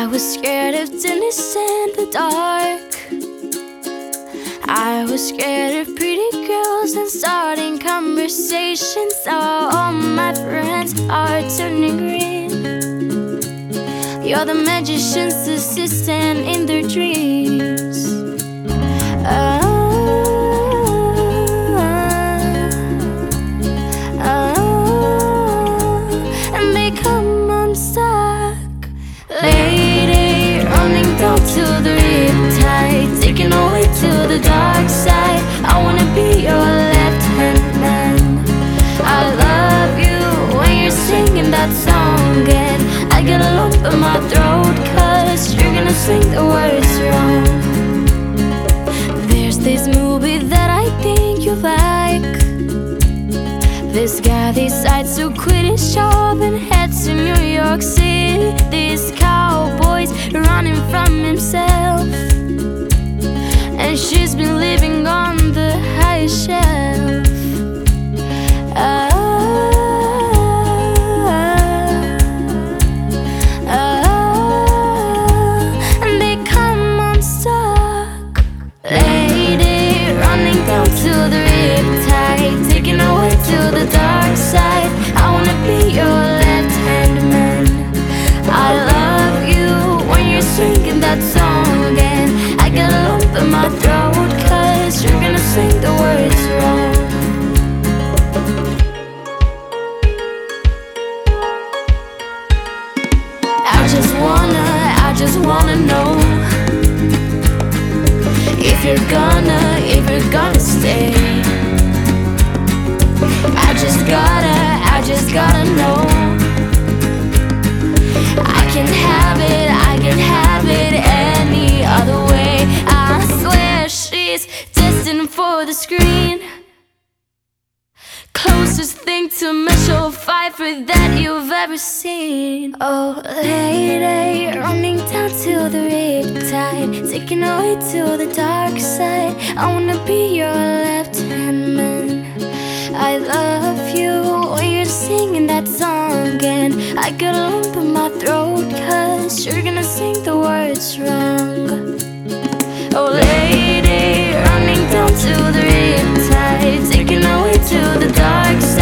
I was scared of darkness and the dark. I was scared of pretty girls and starting conversations. Now all my friends are turning green. You're the magician's assistant in their dreams. And they come unstuck. Lady, running down to the riptide, taking away to the dark side. I wanna be your left-hand man. I love you when you're singing that song, and I get a lump in my throat, 'cause you're gonna sing the words wrong. There's this movie that I think you like. This guy decides to quit his job and heads to New York City. This cowboy's running from himself, and she's been living on the highest shelf. And they come unstuck. Lady, running down to the riptide, taking away to the dark side. I wanna be your left-hand man. I love you when you're singing that song, and I get a lump in my throat, 'cause you're gonna sing the words wrong. I just wanna know if you're gonna stay. I just gotta know. I can have it any other way. I swear she's destined for the screen. Closest thing to Michelle Pfeiffer that you've ever seen. Oh, lady, running down to the riptide, taking away to the dark side. I wanna be your left-hand man. I love you when you're singing that song, and I get a lump in my throat, 'cause you're gonna sing the words wrong. Oh, lady, running down to the riptide, taking away to the dark side.